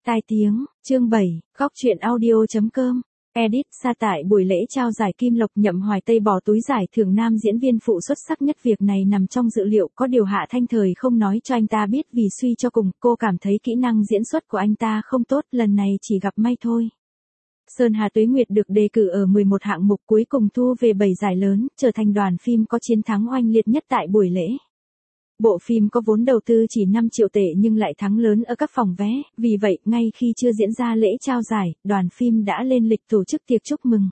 Tai tiếng, chương 7, góc truyện audio.com. Edit, sa tại buổi lễ trao giải Kim Lộc, Nhậm Hoài Tây bỏ túi giải thưởng nam diễn viên phụ xuất sắc nhất. Việc này nằm trong dự liệu, có điều Hạ Thanh Thời không nói cho anh ta biết vì suy cho cùng, cô cảm thấy kỹ năng diễn xuất của anh ta không tốt, lần này chỉ gặp may thôi. Sơn Hà Tuế Nguyệt được đề cử ở 11 hạng mục, cuối cùng thu về 7 giải lớn, trở thành đoàn phim có chiến thắng oanh liệt nhất tại buổi lễ. Bộ phim có vốn đầu tư chỉ 5 triệu tệ nhưng lại thắng lớn ở các phòng vé, vì vậy, ngay khi chưa diễn ra lễ trao giải, đoàn phim đã lên lịch tổ chức tiệc chúc mừng.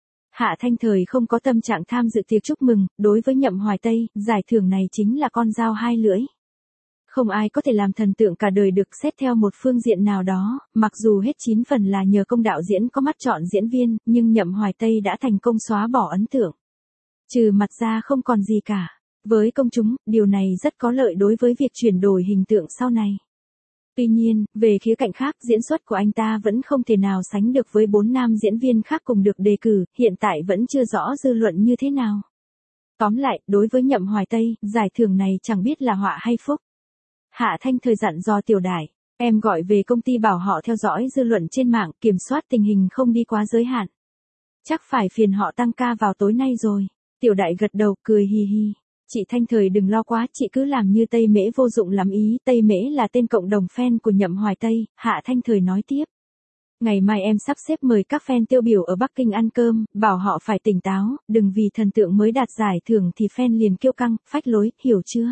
Hạ Thanh Thời không có tâm trạng tham dự tiệc chúc mừng, đối với Nhậm Hoài Tây, giải thưởng này chính là con dao hai lưỡi. Không ai có thể làm thần tượng cả đời được, xét theo một phương diện nào đó, mặc dù hết 9 phần là nhờ công đạo diễn có mắt chọn diễn viên, nhưng Nhậm Hoài Tây đã thành công xóa bỏ ấn tượng. Trừ mặt ra không còn gì cả. Với công chúng, điều này rất có lợi đối với việc chuyển đổi hình tượng sau này. Tuy nhiên, về khía cạnh khác, diễn xuất của anh ta vẫn không thể nào sánh được với 4 nam diễn viên khác cùng được đề cử, hiện tại vẫn chưa rõ dư luận như thế nào. Tóm lại, đối với Nhậm Hoài Tây, giải thưởng này chẳng biết là họa hay phúc. Hạ Thanh Thời dặn dò Tiểu Đại, em gọi về công ty bảo họ theo dõi dư luận trên mạng, kiểm soát tình hình không đi quá giới hạn. Chắc phải phiền họ tăng ca vào tối nay rồi. Tiểu Đại gật đầu, cười hì hì. Chị Thanh Thời đừng lo quá, chị cứ làm như Tây Mễ vô dụng lắm ý. Tây Mễ là tên cộng đồng fan của Nhậm Hoài Tây, Hạ Thanh Thời nói tiếp. Ngày mai em sắp xếp mời các fan tiêu biểu ở Bắc Kinh ăn cơm, bảo họ phải tỉnh táo, đừng vì thần tượng mới đạt giải thưởng thì fan liền kiêu căng, phách lối, hiểu chưa?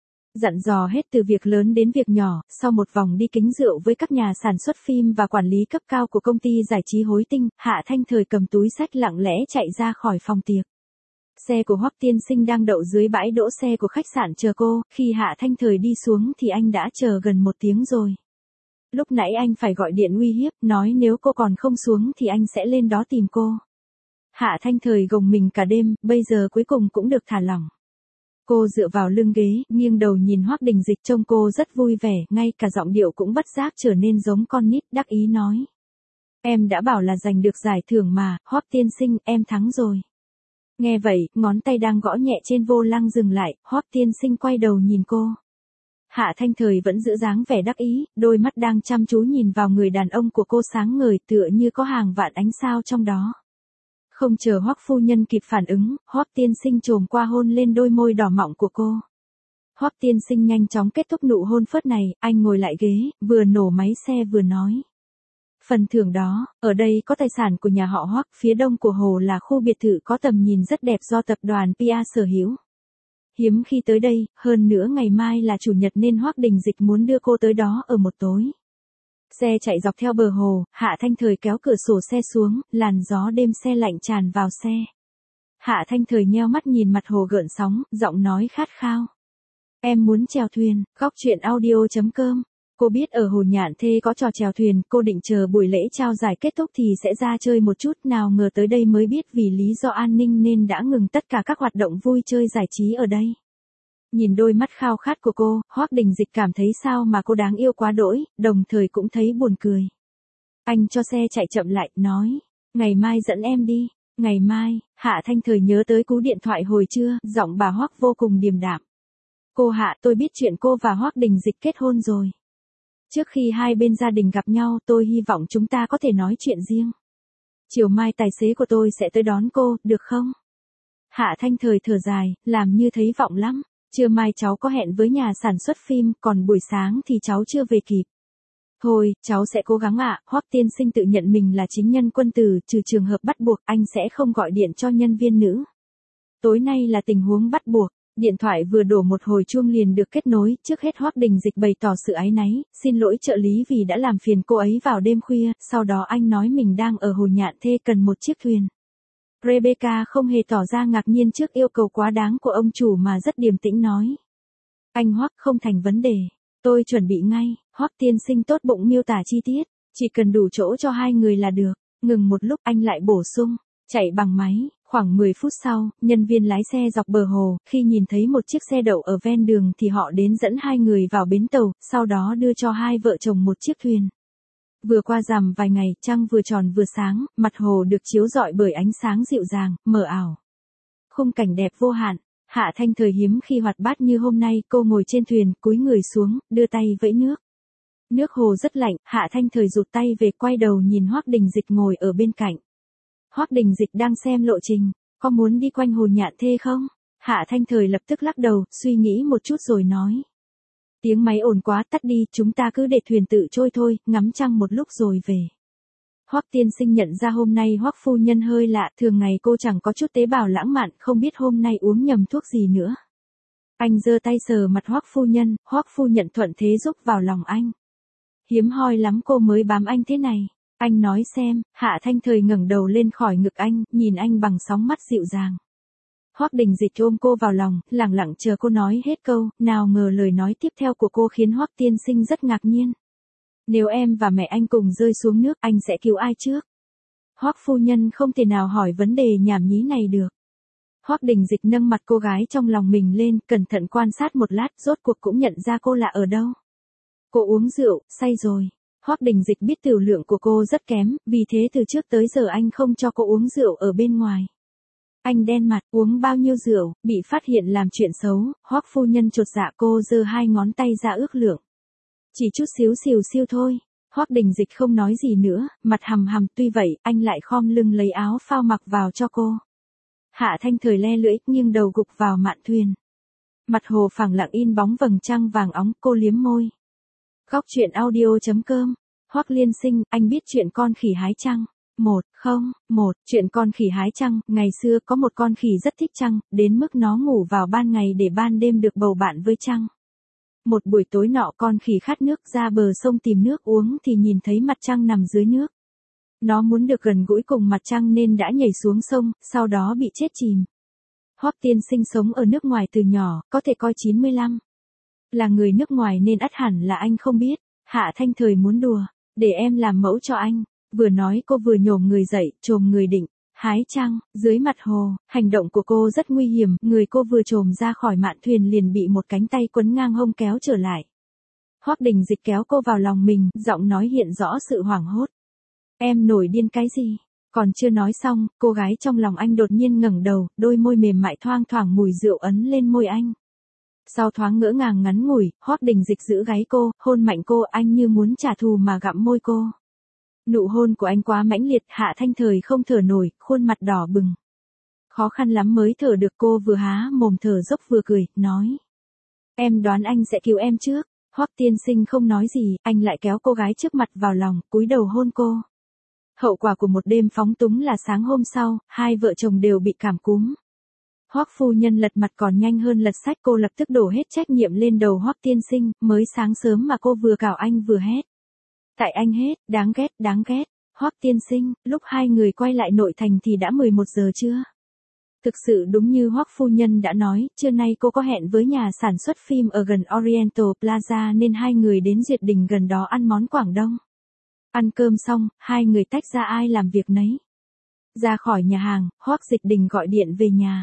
Dặn dò hết từ việc lớn đến việc nhỏ, sau một vòng đi kính rượu với các nhà sản xuất phim và quản lý cấp cao của công ty giải trí Hối Tinh, Hạ Thanh Thời cầm túi xách lặng lẽ chạy ra khỏi phòng tiệc. Xe của Hoắc Tiên Sinh đang đậu dưới bãi đỗ xe của khách sạn chờ cô, khi Hạ Thanh Thời đi xuống thì anh đã chờ gần 1 tiếng rồi. Lúc nãy anh phải gọi điện uy hiếp, nói nếu cô còn không xuống thì anh sẽ lên đó tìm cô. Hạ Thanh Thời gồng mình cả đêm, bây giờ cuối cùng cũng được thả lỏng. Cô dựa vào lưng ghế, nghiêng đầu nhìn Hoắc Đình Dịch, trông cô rất vui vẻ, ngay cả giọng điệu cũng bất giác trở nên giống con nít, đắc ý nói. Em đã bảo là giành được giải thưởng mà, Hoắc Tiên Sinh, em thắng rồi. Nghe vậy, ngón tay đang gõ nhẹ trên vô lăng dừng lại, Hoắc Tiên Sinh quay đầu nhìn cô. Hạ Thanh Thời vẫn giữ dáng vẻ đắc ý, đôi mắt đang chăm chú nhìn vào người đàn ông của cô sáng ngời, tựa như có hàng vạn ánh sao trong đó. Không chờ Hoắc phu nhân kịp phản ứng, Hoắc Tiên Sinh chồm qua hôn lên đôi môi đỏ mọng của cô. Hoắc Tiên Sinh nhanh chóng kết thúc nụ hôn phớt này, anh ngồi lại ghế, vừa nổ máy xe vừa nói. Phần thưởng đó, ở đây có tài sản của nhà họ Hoắc, phía đông của hồ là khu biệt thự có tầm nhìn rất đẹp do tập đoàn PA sở hữu. Hiếm khi tới đây, hơn nữa ngày mai là chủ nhật nên Hoắc Đình Dịch muốn đưa cô tới đó ở một tối. Xe chạy dọc theo bờ hồ, Hạ Thanh Thời kéo cửa sổ xe xuống, làn gió đêm se lạnh tràn vào xe. Hạ Thanh Thời nheo mắt nhìn mặt hồ gợn sóng, giọng nói khát khao. Em muốn chèo thuyền, góc truyện audio.com. Cô biết ở Hồ Nhạn Thê có trò chèo thuyền, cô định chờ buổi lễ trao giải kết thúc thì sẽ ra chơi một chút, nào ngờ tới đây mới biết vì lý do an ninh nên đã ngừng tất cả các hoạt động vui chơi giải trí ở đây. Nhìn đôi mắt khao khát của cô, Hoắc Đình Dịch cảm thấy sao mà cô đáng yêu quá đỗi, đồng thời cũng thấy buồn cười. Anh cho xe chạy chậm lại, nói, ngày mai dẫn em đi. Ngày mai, Hạ Thanh Thời nhớ tới cú điện thoại hồi trưa, giọng bà Hoắc vô cùng điềm đạm. Cô Hạ, tôi biết chuyện cô và Hoắc Đình Dịch kết hôn rồi. Trước khi hai bên gia đình gặp nhau, tôi hy vọng chúng ta có thể nói chuyện riêng. Chiều mai tài xế của tôi sẽ tới đón cô, được không? Hạ Thanh Thời thở dài, làm như thấy vọng lắm. Trưa mai cháu có hẹn với nhà sản xuất phim, còn buổi sáng thì cháu chưa về kịp. Thôi, cháu sẽ cố gắng ạ. Hoắc Tiên Sinh tự nhận mình là chính nhân quân tử, trừ trường hợp bắt buộc, anh sẽ không gọi điện cho nhân viên nữ. Tối nay là tình huống bắt buộc. Điện thoại vừa đổ một hồi chuông liền được kết nối, trước hết Hoắc Đình Dịch bày tỏ sự áy náy, xin lỗi trợ lý vì đã làm phiền cô ấy vào đêm khuya, sau đó anh nói mình đang ở Hồ Nhạn Thê cần một chiếc thuyền. Rebecca không hề tỏ ra ngạc nhiên trước yêu cầu quá đáng của ông chủ mà rất điềm tĩnh nói. Anh Hoắc, không thành vấn đề, tôi chuẩn bị ngay. Hoắc Tiên Sinh tốt bụng miêu tả chi tiết, chỉ cần đủ chỗ cho hai người là được. Ngừng một lúc anh lại bổ sung, chạy bằng máy. Khoảng 10 phút sau, nhân viên lái xe dọc bờ hồ, khi nhìn thấy một chiếc xe đậu ở ven đường thì họ đến dẫn hai người vào bến tàu, sau đó đưa cho hai vợ chồng một chiếc thuyền. Vừa qua rằm vài ngày, trăng vừa tròn vừa sáng, mặt hồ được chiếu rọi bởi ánh sáng dịu dàng, mờ ảo. Khung cảnh đẹp vô hạn, Hạ Thanh Thời hiếm khi hoạt bát như hôm nay, cô ngồi trên thuyền, cúi người xuống, đưa tay vẫy nước. Nước hồ rất lạnh, Hạ Thanh Thời rụt tay về quay đầu nhìn Hoắc Đình Dịch ngồi ở bên cạnh. Hoắc Đình Dịch đang xem lộ trình, có muốn đi quanh hồ Nhạn Thê không? Hạ Thanh Thời lập tức lắc đầu, suy nghĩ một chút rồi nói. Tiếng máy ồn quá, tắt đi, chúng ta cứ để thuyền tự trôi thôi, ngắm trăng một lúc rồi về. Hoắc tiên sinh nhận ra hôm nay Hoắc phu nhân hơi lạ, thường ngày cô chẳng có chút tế bào lãng mạn, không biết hôm nay uống nhầm thuốc gì nữa. Anh giơ tay sờ mặt Hoắc phu nhân thuận thế giúp vào lòng anh. Hiếm hoi lắm cô mới bám anh thế này. Anh nói xem. Hạ Thanh Thời ngẩng đầu lên khỏi ngực anh, nhìn anh bằng sóng mắt dịu dàng. Hoắc Đình Dịch ôm cô vào lòng, lặng lặng chờ cô nói hết câu, nào ngờ lời nói tiếp theo của cô khiến Hoắc tiên sinh rất ngạc nhiên. Nếu em và mẹ anh cùng rơi xuống nước, anh sẽ cứu ai trước? Hoắc phu nhân không thể nào hỏi vấn đề nhảm nhí này được. Hoắc Đình Dịch nâng mặt cô gái trong lòng mình lên, cẩn thận quan sát một lát, rốt cuộc cũng nhận ra cô là ở đâu. Cô uống rượu, say rồi. Hoắc Đình Dịch biết tiểu lượng của cô rất kém, vì thế từ trước tới giờ anh không cho cô uống rượu ở bên ngoài. Anh đen mặt, uống bao nhiêu rượu, bị phát hiện làm chuyện xấu, Hoắc phu nhân chột dạ, cô giơ hai ngón tay ra ước lượng. Chỉ chút xíu xìu xiu thôi. Hoắc Đình Dịch không nói gì nữa, mặt hầm hầm, tuy vậy, anh lại khom lưng lấy áo phao mặc vào cho cô. Hạ Thanh Thời le lưỡi, nghiêng đầu gục vào mạn thuyền. Mặt hồ phẳng lặng in bóng vầng trăng vàng óng, cô liếm môi. Góc truyện audio.com. Hoắc Liên Sinh, anh biết chuyện con khỉ hái trăng. Chuyện con khỉ hái trăng. Ngày xưa có một con khỉ rất thích trăng, đến mức nó ngủ vào ban ngày để ban đêm được bầu bạn với trăng. Một buổi tối nọ con khỉ khát nước ra bờ sông tìm nước uống thì nhìn thấy mặt trăng nằm dưới nước. Nó muốn được gần gũi cùng mặt trăng nên đã nhảy xuống sông, sau đó bị chết chìm. Hoắc tiên sinh sống ở nước ngoài từ nhỏ, có thể coi 95. Là người nước ngoài nên ắt hẳn là anh không biết. Hạ Thanh Thời muốn đùa, để em làm mẫu cho anh. Vừa nói cô vừa nhổm người dậy, chồm người định hái trăng dưới mặt hồ. Hành động của cô rất nguy hiểm, người cô vừa chồm ra khỏi mạn thuyền liền bị một cánh tay quấn ngang hông kéo trở lại. Hoắc Đình Dịch kéo cô vào lòng mình, giọng nói hiện rõ sự hoảng hốt. Em nổi điên cái gì? Còn chưa nói xong, cô gái trong lòng anh đột nhiên ngẩng đầu, đôi môi mềm mại thoang thoảng mùi rượu ấn lên môi anh. Sau thoáng ngỡ ngàng ngắn ngủi, Hoắc Đình Dịch giữ gáy cô, hôn mạnh cô, anh như muốn trả thù mà gặm môi cô. Nụ hôn của anh quá mãnh liệt, Hạ Thanh Thời không thở nổi, khuôn mặt đỏ bừng. Khó khăn lắm mới thở được, cô vừa há mồm thở dốc vừa cười, nói. Em đoán anh sẽ cứu em trước. Hoắc tiên sinh không nói gì, anh lại kéo cô gái trước mặt vào lòng, cúi đầu hôn cô. Hậu quả của một đêm phóng túng là sáng hôm sau, hai vợ chồng đều bị cảm cúm. Hoắc phu nhân lật mặt còn nhanh hơn lật sách, cô lập tức đổ hết trách nhiệm lên đầu Hoắc tiên sinh, mới sáng sớm mà cô vừa cào anh vừa hét. Tại anh hết, đáng ghét, đáng ghét. Hoắc tiên sinh, lúc hai người quay lại nội thành thì đã 11 giờ trưa. Thực sự đúng như Hoắc phu nhân đã nói, trưa nay cô có hẹn với nhà sản xuất phim ở gần Oriental Plaza nên hai người đến Duyệt Đình gần đó ăn món Quảng Đông. Ăn cơm xong, hai người tách ra ai làm việc nấy. Ra khỏi nhà hàng, Hoắc Dịch Đình gọi điện về nhà.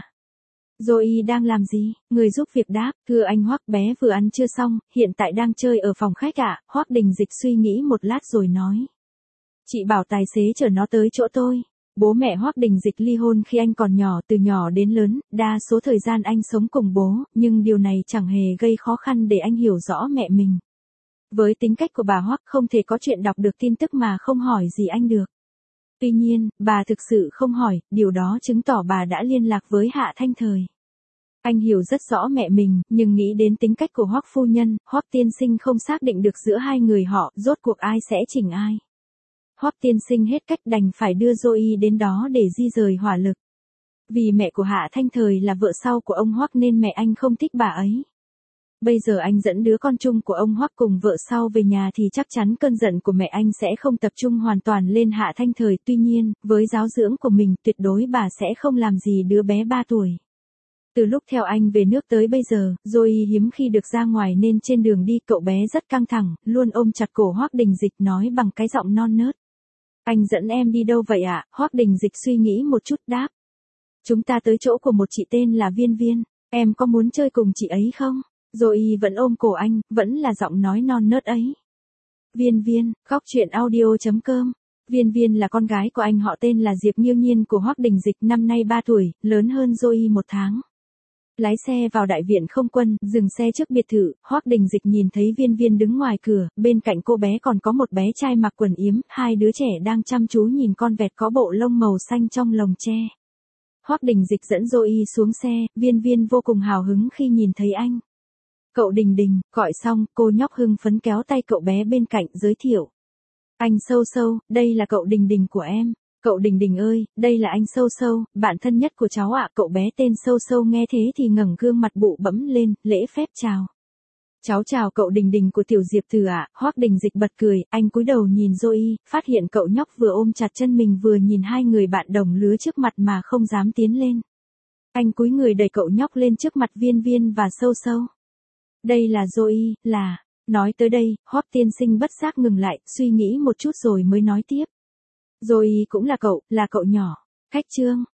Zoe đang làm gì? Người giúp việc đáp, thưa anh Hoắc, bé vừa ăn trưa xong, hiện tại đang chơi ở phòng khách ạ. Hoắc Đình Dịch suy nghĩ một lát rồi nói. Chị bảo tài xế chở nó tới chỗ tôi. Bố mẹ Hoắc Đình Dịch ly hôn khi anh còn nhỏ, từ nhỏ đến lớn, đa số thời gian anh sống cùng bố, nhưng điều này chẳng hề gây khó khăn để anh hiểu rõ mẹ mình. Với tính cách của bà Hoắc không thể có chuyện đọc được tin tức mà không hỏi gì anh được. Tuy nhiên, bà thực sự không hỏi, điều đó chứng tỏ bà đã liên lạc với Hạ Thanh Thời. Anh hiểu rất rõ mẹ mình, nhưng nghĩ đến tính cách của Hoắc phu nhân, Hoắc tiên sinh không xác định được giữa hai người họ, rốt cuộc ai sẽ chỉnh ai. Hoắc tiên sinh hết cách đành phải đưa Zoe đến đó để di rời hỏa lực. Vì mẹ của Hạ Thanh Thời là vợ sau của ông Hoắc nên mẹ anh không thích bà ấy. Bây giờ anh dẫn đứa con chung của ông Hoắc cùng vợ sau về nhà thì chắc chắn cơn giận của mẹ anh sẽ không tập trung hoàn toàn lên Hạ Thanh Thời. Tuy nhiên, với giáo dưỡng của mình, tuyệt đối bà sẽ không làm gì đứa bé 3 tuổi. Từ lúc theo anh về nước tới bây giờ, Zoe hiếm khi được ra ngoài nên trên đường đi cậu bé rất căng thẳng, luôn ôm chặt cổ Hoắc Đình Dịch nói bằng cái giọng non nớt. Anh dẫn em đi đâu vậy ạ? Hoắc Đình Dịch suy nghĩ một chút đáp. Chúng ta tới chỗ của một chị tên là Viên Viên, em có muốn chơi cùng chị ấy không? Zoe vẫn ôm cổ anh, vẫn là giọng nói non nớt ấy. Viên Viên, góc truyện audio.com. Viên Viên là con gái của anh họ tên là Diệp Nghiêu Nhiên của Hoắc Đình Dịch, năm nay 3 tuổi, lớn hơn Zoe 1 tháng. Lái xe vào đại viện không quân, dừng xe trước biệt thự, Hoắc Đình Dịch nhìn thấy Viên Viên đứng ngoài cửa, bên cạnh cô bé còn có một bé trai mặc quần yếm, hai đứa trẻ đang chăm chú nhìn con vẹt có bộ lông màu xanh trong lồng tre. Hoắc Đình Dịch dẫn Zoe xuống xe, Viên Viên vô cùng hào hứng khi nhìn thấy anh. Cậu Đình Đình, gọi xong, cô nhóc hưng phấn kéo tay cậu bé bên cạnh giới thiệu. Anh Sâu Sâu, đây là cậu Đình Đình của em. Cậu Đình Đình ơi, đây là anh Sâu Sâu, bạn thân nhất của cháu ạ. Cậu bé tên Sâu Sâu nghe thế thì ngẩng gương mặt bụ bẫm lên, lễ phép chào. Cháu chào cậu Đình Đình của Tiểu Diệp Từ ạ. Hoắc Đình Dịch bật cười, anh cúi đầu nhìn Zoe, phát hiện cậu nhóc vừa ôm chặt chân mình vừa nhìn hai người bạn đồng lứa trước mặt mà không dám tiến lên. Anh cúi người đẩy cậu nhóc lên trước mặt Viên Viên và Sâu Sâu. Đây là Zoe, là... Nói tới đây, Hoắc tiên sinh bất giác ngừng lại, suy nghĩ một chút rồi mới nói tiếp. Zoe cũng là cậu nhỏ. Khách trương,